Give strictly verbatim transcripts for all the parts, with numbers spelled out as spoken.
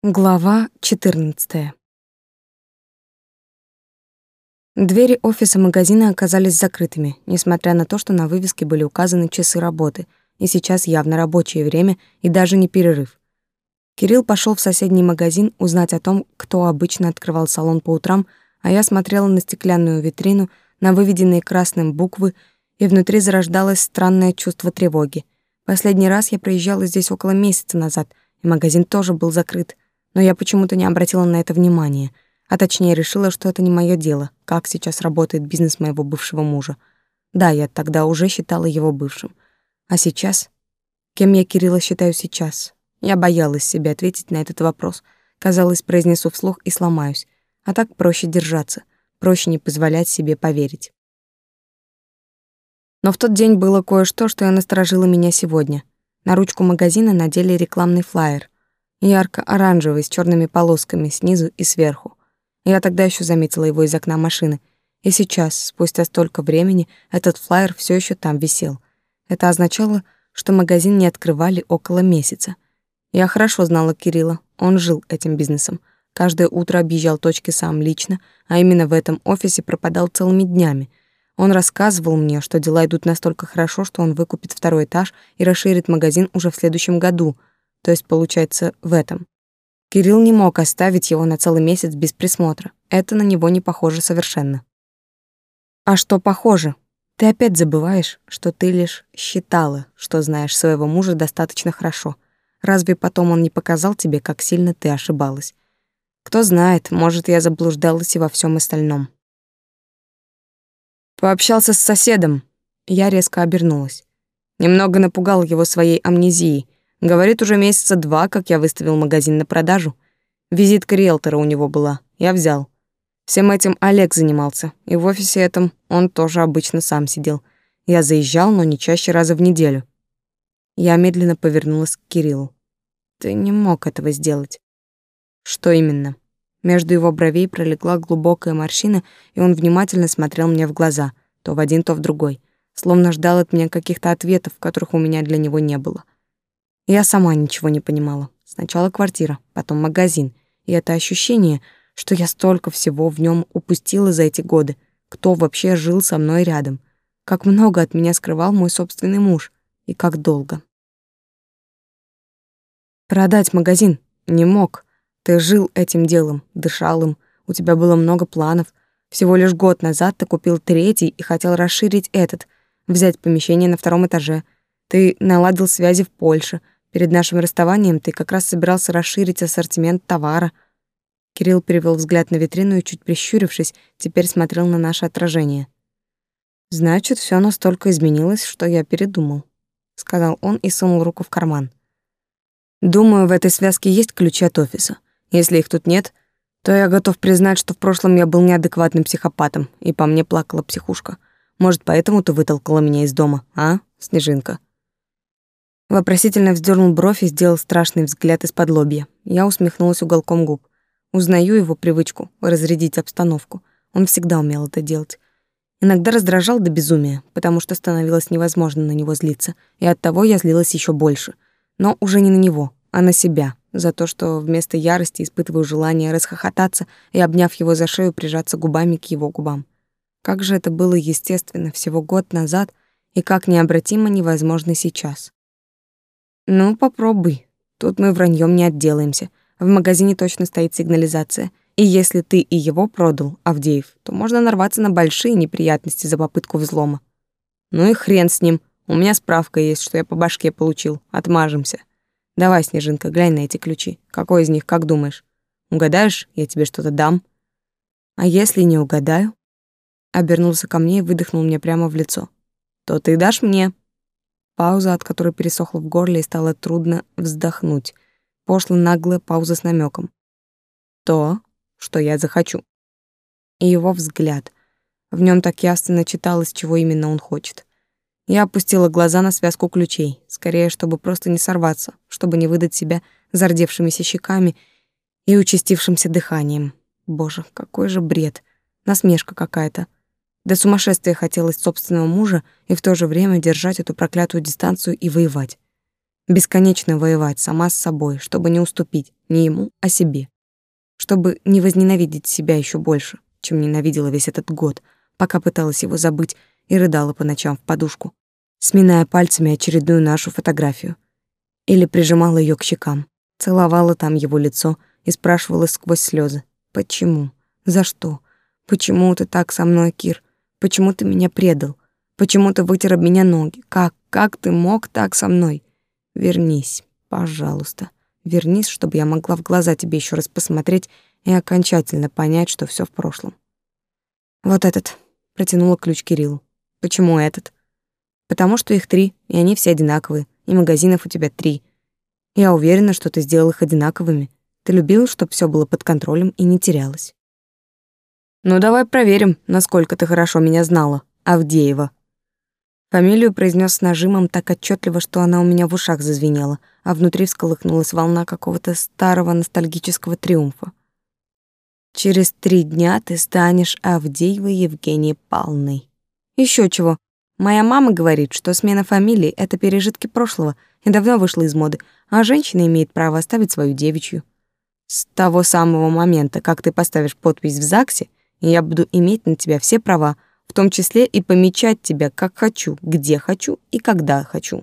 Глава четырнадцатая. Двери офиса магазина оказались закрытыми, несмотря на то, что на вывеске были указаны часы работы, и сейчас явно рабочее время и даже не перерыв. Кирилл пошел в соседний магазин узнать о том, кто обычно открывал салон по утрам, а я смотрела на стеклянную витрину, на выведенные красным буквы, и внутри зарождалось странное чувство тревоги. Последний раз я проезжала здесь около месяца назад, и магазин тоже был закрыт. Но я почему-то не обратила на это внимания, а точнее решила, что это не моё дело, как сейчас работает бизнес моего бывшего мужа. Да, я тогда уже считала его бывшим. А сейчас? Кем я Кирилла считаю сейчас? Я боялась себе ответить на этот вопрос. Казалось, произнесу вслух и сломаюсь. А так проще держаться, проще не позволять себе поверить. Но в тот день было кое-что, что насторожило меня сегодня. На ручку магазина надели рекламный флаер. Ярко-оранжевый, с черными полосками снизу и сверху. Я тогда еще заметила его из окна машины. И сейчас, спустя столько времени, этот флаер все еще там висел. Это означало, что магазин не открывали около месяца. Я хорошо знала Кирилла, он жил этим бизнесом. Каждое утро объезжал точки сам лично, а именно в этом офисе пропадал целыми днями. Он рассказывал мне, что дела идут настолько хорошо, что он выкупит второй этаж и расширит магазин уже в следующем году. То есть, получается, в этом. Кирилл не мог оставить его на целый месяц без присмотра. Это на него не похоже совершенно. А что похоже? Ты опять забываешь, что ты лишь считала, что знаешь своего мужа достаточно хорошо. Разве потом он не показал тебе, как сильно ты ошибалась? Кто знает, может, я заблуждалась и во всем остальном. Пообщался с соседом. Я резко обернулась. Немного напугал его своей амнезией. Говорит, уже месяца два, как я выставил магазин на продажу. Визитка риэлтора у него была, я взял. Всем этим Олег занимался, и в офисе этом он тоже обычно сам сидел. Я заезжал, но не чаще раза в неделю. Я медленно повернулась к Кириллу. Ты не мог этого сделать. Что именно? Между его бровей пролегла глубокая морщина, и он внимательно смотрел мне в глаза, то в один, то в другой, словно ждал от меня каких-то ответов, которых у меня для него не было. Я сама ничего не понимала. Сначала квартира, потом магазин. И это ощущение, что я столько всего в нем упустила за эти годы. Кто вообще жил со мной рядом? Как много от меня скрывал мой собственный муж. И как долго. Продать магазин не мог. Ты жил этим делом, дышал им. У тебя было много планов. Всего лишь год назад ты купил третий и хотел расширить этот. Взять помещение на втором этаже. Ты наладил связи в Польше. Перед нашим расставанием ты как раз собирался расширить ассортимент товара. Кирилл перевел взгляд на витрину и, чуть прищурившись, теперь смотрел на наше отражение. «Значит, все настолько изменилось, что я передумал», — сказал он и сунул руку в карман. «Думаю, в этой связке есть ключи от офиса. Если их тут нет, то я готов признать, что в прошлом я был неадекватным психопатом, и по мне плакала психушка. Может, поэтому ты вытолкала меня из дома, а, Снежинка?» Вопросительно вздернул бровь и сделал страшный взгляд из-под лобья. Я усмехнулась уголком губ. Узнаю его привычку разрядить обстановку. Он всегда умел это делать. Иногда раздражал до безумия, потому что становилось невозможно на него злиться, и оттого я злилась еще больше. Но уже не на него, а на себя, за то, что вместо ярости испытываю желание расхохотаться и, обняв его за шею, прижаться губами к его губам. Как же это было естественно всего год назад и как необратимо невозможно сейчас. Ну, попробуй. Тут мы враньем не отделаемся. В магазине точно стоит сигнализация. И если ты и его продал, Авдеев, то можно нарваться на большие неприятности за попытку взлома. Ну и хрен с ним. У меня справка есть, что я по башке получил. Отмажемся. Давай, Снежинка, глянь на эти ключи. Какой из них, как думаешь? Угадаешь, я тебе что-то дам. А если не угадаю? Обернулся ко мне и выдохнул мне прямо в лицо. То ты дашь мне. Пауза, от которой пересохло в горле и стало трудно вздохнуть. Пошло-наглая пауза с намеком. То, что я захочу. И его взгляд. В нем так ясно читалось, чего именно он хочет. Я опустила глаза на связку ключей, скорее, чтобы просто не сорваться, чтобы не выдать себя зардевшимися щеками и участившимся дыханием. Боже, какой же бред. Насмешка какая-то. До сумасшествия хотелось собственного мужа и в то же время держать эту проклятую дистанцию и воевать. Бесконечно воевать сама с собой, чтобы не уступить не ему, а себе. Чтобы не возненавидеть себя еще больше, чем ненавидела весь этот год, пока пыталась его забыть и рыдала по ночам в подушку, сминая пальцами очередную нашу фотографию. Или прижимала ее к щекам, целовала там его лицо и спрашивала сквозь слезы: «Почему? За что? Почему ты так со мной, Кир? Почему ты меня предал? Почему ты вытер об меня ноги? Как? Как ты мог так со мной? Вернись, пожалуйста. Вернись, чтобы я могла в глаза тебе еще раз посмотреть и окончательно понять, что все в прошлом». «Вот этот», — протянула ключ Кириллу. «Почему этот?» «Потому что их три, и они все одинаковые, и магазинов у тебя три. Я уверена, что ты сделал их одинаковыми. Ты любил, чтобы все было под контролем и не терялось». «Ну давай проверим, насколько ты хорошо меня знала, Авдеева». Фамилию произнес с нажимом так отчетливо, что она у меня в ушах зазвенела, а внутри всколыхнулась волна какого-то старого ностальгического триумфа. «Через три дня ты станешь Авдеевой Евгенией Павловной». Еще чего. Моя мама говорит, что смена фамилии — это пережитки прошлого и давно вышла из моды, а женщина имеет право оставить свою девичью. С того самого момента, как ты поставишь подпись в ЗАГСе, я буду иметь на тебя все права, в том числе и помечать тебя как хочу, где хочу и когда хочу.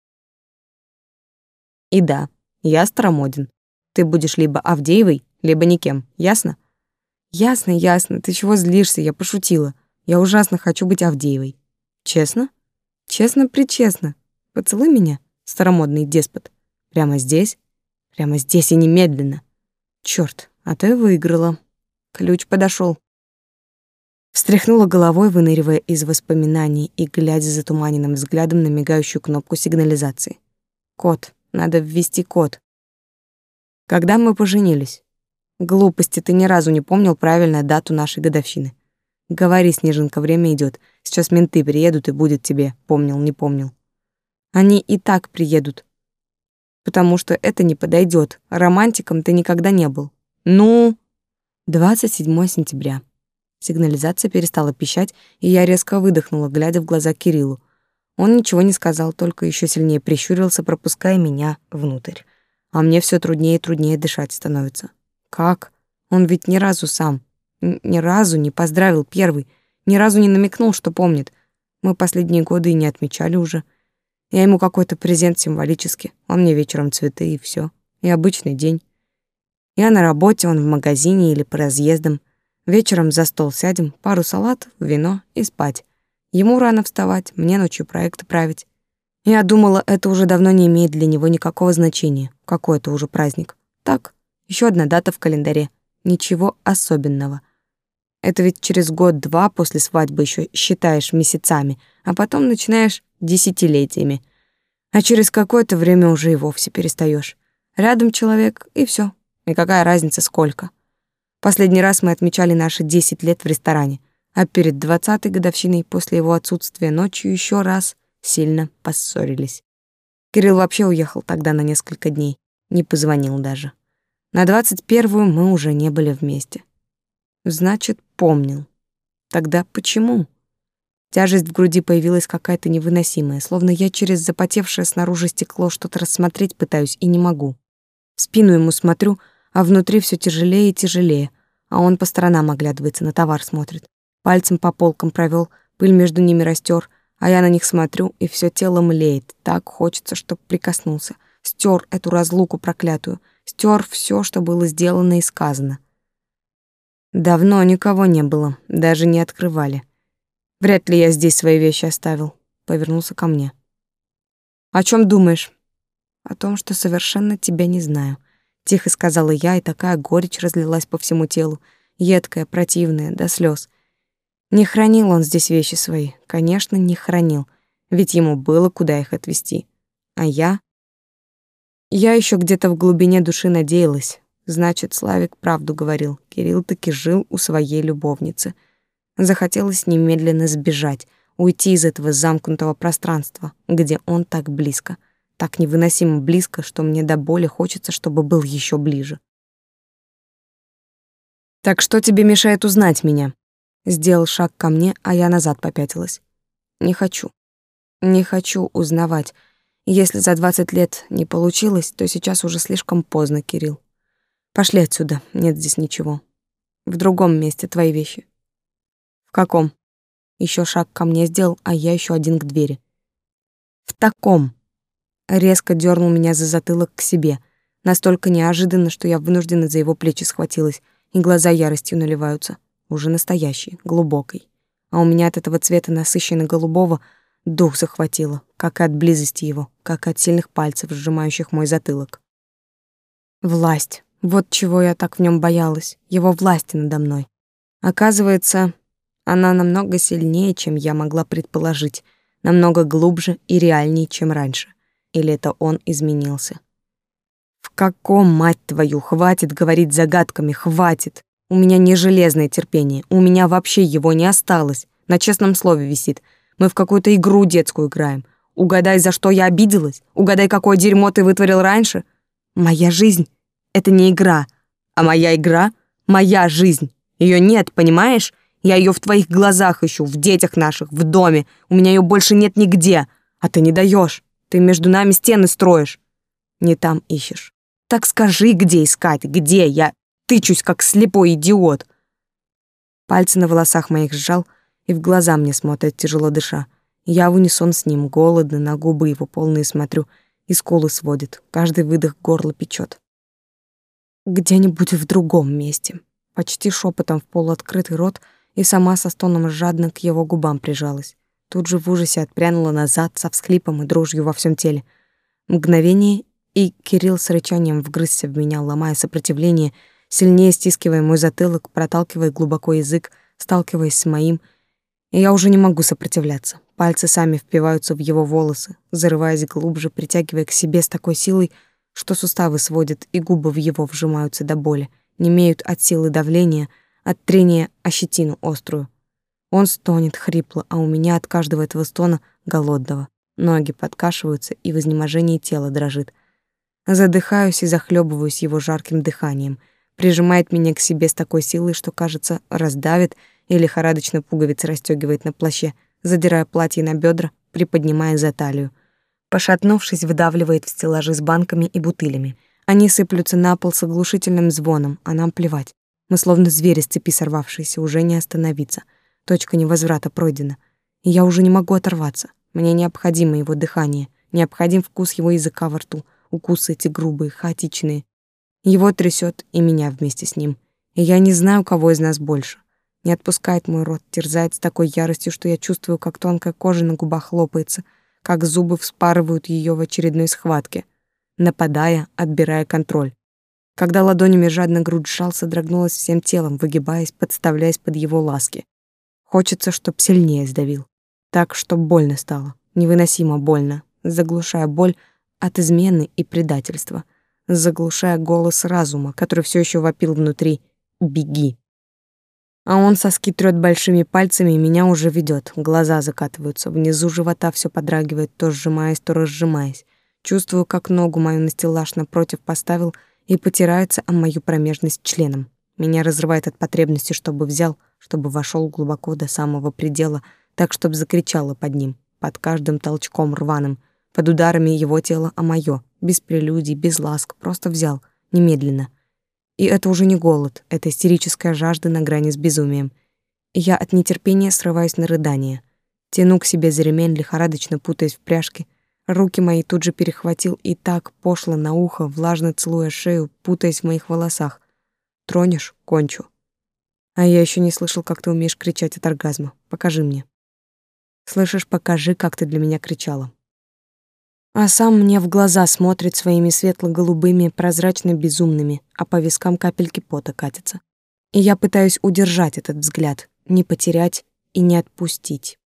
И да, я старомоден. Ты будешь либо Авдеевой, либо никем, ясно? Ясно, ясно, ты чего злишься, я пошутила. Я ужасно хочу быть Авдеевой. Честно? Честно-пречестно. Поцелуй меня, старомодный деспот. Прямо здесь? Прямо здесь и немедленно. Чёрт, а ты выиграла. Ключ подошёл. Встряхнула головой, выныривая из воспоминаний и глядя затуманенным взглядом на мигающую кнопку сигнализации. Код. Надо ввести код. Когда мы поженились? Глупости, ты ни разу не помнил правильную дату нашей годовщины. Говори, Снежинка, время идёт. Сейчас менты приедут и будет тебе, помнил, не помнил. Они и так приедут. Потому что это не подойдёт. Романтиком ты никогда не был. Ну, двадцать седьмого сентября. Сигнализация перестала пищать, и я резко выдохнула, глядя в глаза Кириллу. Он ничего не сказал, только ещё сильнее прищурился, пропуская меня внутрь. А мне всё труднее и труднее дышать становится. Как? Он ведь ни разу сам, ни разу не поздравил первый, ни разу не намекнул, что помнит. Мы последние годы и не отмечали уже. Я ему какой-то презент символический, он мне вечером цветы и всё. И обычный день. Я на работе, он в магазине или по разъездам. Вечером за стол сядем, пару салатов, вино и спать. Ему рано вставать, мне ночью проекты править. Я думала, это уже давно не имеет для него никакого значения. Какой это уже праздник. Так, еще одна дата в календаре. Ничего особенного. Это ведь через год-два после свадьбы еще считаешь месяцами, а потом начинаешь десятилетиями. А через какое-то время уже и вовсе перестаешь. Рядом человек, и все. И какая разница, сколько? Последний раз мы отмечали наши десять лет в ресторане, а перед двадцатой годовщиной после его отсутствия ночью еще раз сильно поссорились. Кирилл вообще уехал тогда на несколько дней, не позвонил даже. На двадцать первую мы уже не были вместе. Значит, помнил. Тогда почему? Тяжесть в груди появилась какая-то невыносимая, словно я через запотевшее снаружи стекло что-то рассмотреть пытаюсь и не могу. В спину ему смотрю, а внутри все тяжелее и тяжелее, а он по сторонам оглядывается, на товар смотрит. Пальцем по полкам провел, пыль между ними растер, а я на них смотрю, и все тело млеет. Так хочется, чтоб прикоснулся. Стер эту разлуку проклятую, стер все, что было сделано и сказано. Давно никого не было, даже не открывали. Вряд ли я здесь свои вещи оставил. Повернулся ко мне. О чем думаешь? О том, что совершенно тебя не знаю. Тихо сказала я, и такая горечь разлилась по всему телу, едкая, противная, до слез. Не хранил он здесь вещи свои, конечно, не хранил, ведь ему было куда их отвезти. А я? Я еще где-то в глубине души надеялась. Значит, Славик правду говорил. Кирилл таки жил у своей любовницы. Захотелось немедленно сбежать, уйти из этого замкнутого пространства, где он так близко. Так невыносимо близко, что мне до боли хочется, чтобы был еще ближе. «Так что тебе мешает узнать меня?» Сделал шаг ко мне, а я назад попятилась. «Не хочу. Не хочу узнавать. Если за двадцать лет не получилось, то сейчас уже слишком поздно, Кирилл. Пошли отсюда, нет здесь ничего. В другом месте твои вещи. В каком? Еще шаг ко мне сделал, а я еще один к двери. В таком. Резко дернул меня за затылок к себе. Настолько неожиданно, что я вынуждена за его плечи схватилась, и глаза яростью наливаются. Уже настоящей, глубокой. А у меня от этого цвета насыщенно-голубого дух захватило, как и от близости его, как и от сильных пальцев, сжимающих мой затылок. Власть. Вот чего я так в нем боялась. Его власти надо мной. Оказывается, она намного сильнее, чем я могла предположить, намного глубже и реальнее, чем раньше. Или это он изменился? В каком, мать твою, хватит говорить загадками, хватит. У меня не железное терпение, у меня вообще его не осталось. На честном слове висит. Мы в какую-то игру детскую играем. Угадай, за что я обиделась. Угадай, какое дерьмо ты вытворил раньше. Моя жизнь — это не игра, а моя игра — моя жизнь. Ее нет, понимаешь? Я ее в твоих глазах ищу, в детях наших, в доме. У меня ее больше нет нигде. А ты не даешь. Ты между нами стены строишь. Не там ищешь. Так скажи, где искать, где я тычусь, как слепой идиот. Пальцы на волосах моих сжал и в глаза мне смотрит, тяжело дыша. Я в унисон с ним, голодно, на губы его полные смотрю, и скулы сводит, каждый выдох горло печет. Где-нибудь в другом месте. Почти шепотом в полуоткрытый рот, и сама со стоном жадно к его губам прижалась. Тут же в ужасе отпрянула назад со всхлипом и дрожью во всем теле. Мгновение, и Кирилл с рычанием вгрызся в меня, ломая сопротивление, сильнее стискивая мой затылок, проталкивая глубоко язык, сталкиваясь с моим. И я уже не могу сопротивляться. Пальцы сами впиваются в его волосы, зарываясь глубже, притягивая к себе с такой силой, что суставы сводят и губы в его вжимаются до боли, немеют от силы давления, от трения о щетину острую. Он стонет хрипло, а у меня от каждого этого стона голодного. Ноги подкашиваются, и в изнеможении тело дрожит. Задыхаюсь и захлебываюсь его жарким дыханием. Прижимает меня к себе с такой силой, что, кажется, раздавит и лихорадочно пуговицы расстёгивает на плаще, задирая платье на бедра, приподнимая за талию. Пошатнувшись, выдавливает в стеллажи с банками и бутылями. Они сыплются на пол с оглушительным звоном, а нам плевать. Мы словно звери с цепи сорвавшиеся, уже не остановиться. Точка невозврата пройдена. И я уже не могу оторваться. Мне необходимо его дыхание, необходим вкус его языка во рту, укусы эти грубые, хаотичные. Его трясет и меня вместе с ним. И я не знаю, кого из нас больше. Не отпускает мой рот, терзает с такой яростью, что я чувствую, как тонкая кожа на губах лопается, как зубы вспарывают ее в очередной схватке, нападая, отбирая контроль. Когда ладонями жадно грудь сжал, содрогнулась всем телом, выгибаясь, подставляясь под его ласки. Хочется, чтоб сильнее сдавил. Так, чтоб больно стало. Невыносимо больно, заглушая боль от измены и предательства, заглушая голос разума, который все еще вопил внутри «Беги». А он соски трёт большими пальцами и меня уже ведет. Глаза закатываются, внизу живота все подрагивает, то сжимаясь, то разжимаясь. Чувствую, как ногу мою на стеллаж напротив поставил и потирается о мою промежность членом. Меня разрывает от потребности, чтобы взял, чтобы вошел глубоко до самого предела, так, чтобы закричала под ним, под каждым толчком рваным, под ударами его тела о моё, без прелюдий, без ласк, просто взял, немедленно. И это уже не голод, это истерическая жажда на грани с безумием. И я от нетерпения срываюсь на рыдание. Тяну к себе за ремень, лихорадочно путаясь в пряжке. Руки мои тут же перехватил и так пошло на ухо, влажно целуя шею, путаясь в моих волосах. Тронешь — кончу. А я еще не слышал, как ты умеешь кричать от оргазма. Покажи мне. Слышишь, покажи, как ты для меня кричала. А сам мне в глаза смотрит своими светло-голубыми, прозрачно-безумными, а по вискам капельки пота катятся. И я пытаюсь удержать этот взгляд, не потерять и не отпустить.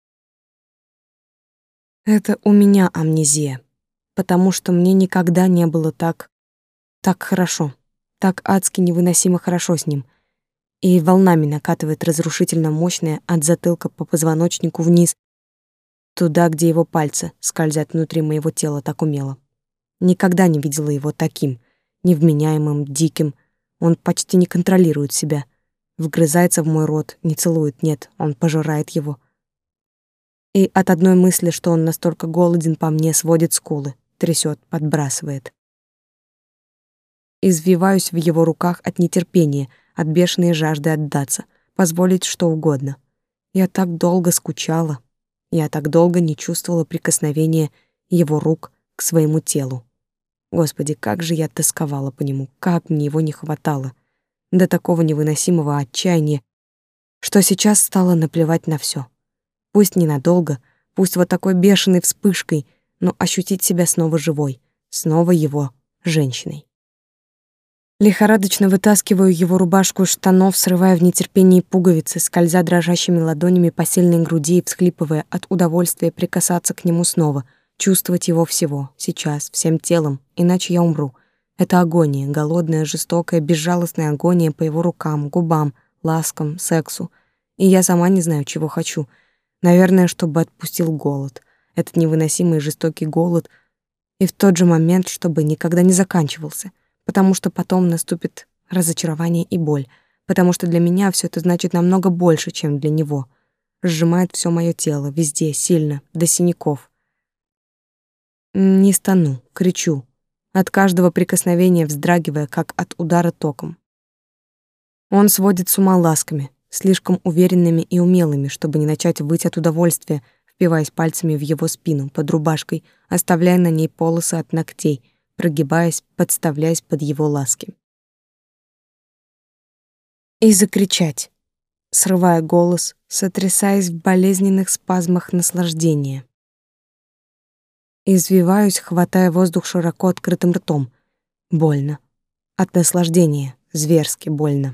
Это у меня амнезия, потому что мне никогда не было так... так хорошо, так адски невыносимо хорошо с ним. И волнами накатывает разрушительно мощное от затылка по позвоночнику вниз, туда, где его пальцы скользят внутри моего тела так умело. Никогда не видела его таким, невменяемым, диким. Он почти не контролирует себя. Вгрызается в мой рот, не целует, нет, он пожирает его. И от одной мысли, что он настолько голоден по мне, сводит скулы. трясет, подбрасывает. Извиваюсь в его руках от нетерпения, от бешеной жажды отдаться, позволить что угодно. Я так долго скучала, я так долго не чувствовала прикосновения его рук к своему телу. Господи, как же я тосковала по нему, как мне его не хватало. До такого невыносимого отчаяния, что сейчас стало наплевать на все. Пусть ненадолго, пусть вот такой бешеной вспышкой, но ощутить себя снова живой, снова его женщиной. Лихорадочно вытаскиваю его рубашку из штанов, срывая в нетерпении пуговицы, скользя дрожащими ладонями по сильной груди и всхлипывая от удовольствия прикасаться к нему снова, чувствовать его всего, сейчас, всем телом, иначе я умру. Это агония, голодная, жестокая, безжалостная агония по его рукам, губам, ласкам, сексу. И я сама не знаю, чего хочу. Наверное, чтобы отпустил голод, этот невыносимый жестокий голод, и в тот же момент, чтобы никогда не заканчивался. Потому что потом наступит разочарование и боль, потому что для меня все это значит намного больше, чем для него. Сжимает все мое тело, везде, сильно, до синяков. Не стану, кричу, от каждого прикосновения вздрагивая, как от удара током. Он сводит с ума ласками, слишком уверенными и умелыми, чтобы не начать выть от удовольствия, впиваясь пальцами в его спину, под рубашкой, оставляя на ней полосы от ногтей, прогибаясь, подставляясь под его ласки. И закричать, срывая голос, сотрясаясь в болезненных спазмах наслаждения. Извиваюсь, хватая воздух широко открытым ртом. Больно. От наслаждения, зверски больно.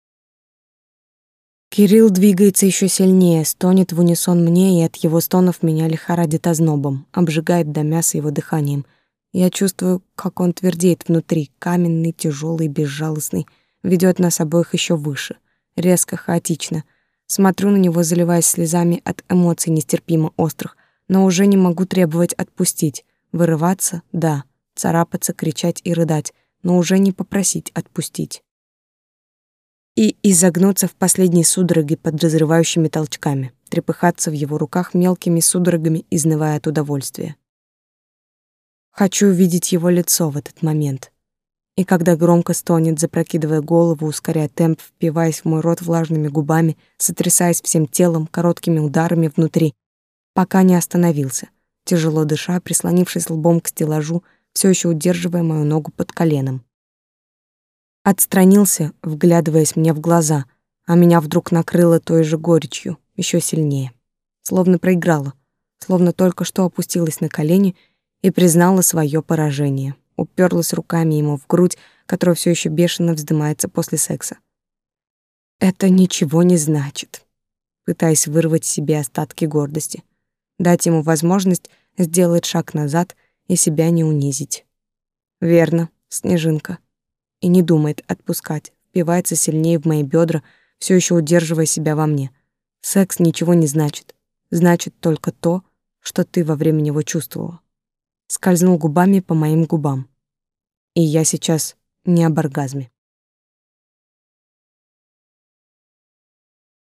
Кирилл двигается еще сильнее, стонет в унисон мне, и от его стонов меня лихорадит ознобом, обжигает до мяса его дыханием. Я чувствую, как он твердеет внутри, каменный, тяжелый, безжалостный, ведет нас обоих еще выше, резко, хаотично. Смотрю на него, заливаясь слезами от эмоций нестерпимо острых, но уже не могу требовать отпустить. Вырываться — да, царапаться, кричать и рыдать, но уже не попросить отпустить. И изогнуться в последней судороге под разрывающими толчками, трепыхаться в его руках мелкими судорогами, изнывая от удовольствия. Хочу увидеть его лицо в этот момент. И когда громко стонет, запрокидывая голову, ускоряя темп, впиваясь в мой рот влажными губами, сотрясаясь всем телом, короткими ударами внутри, пока не остановился, тяжело дыша, прислонившись лбом к стеллажу, все еще удерживая мою ногу под коленом. Отстранился, вглядываясь мне в глаза, а меня вдруг накрыло той же горечью, еще сильнее. Словно проиграла, словно только что опустилась на колени и признала свое поражение, уперлась руками ему в грудь, которая все еще бешено вздымается после секса. Это ничего не значит, пытаясь вырвать себе остатки гордости, дать ему возможность сделать шаг назад и себя не унизить. Верно, снежинка. И не думает отпускать, впивается сильнее в мои бедра, все еще удерживая себя во мне. Секс ничего не значит. Значит только то, что ты во время него чувствовала. Скользнул губами по моим губам. И я сейчас не об оргазме.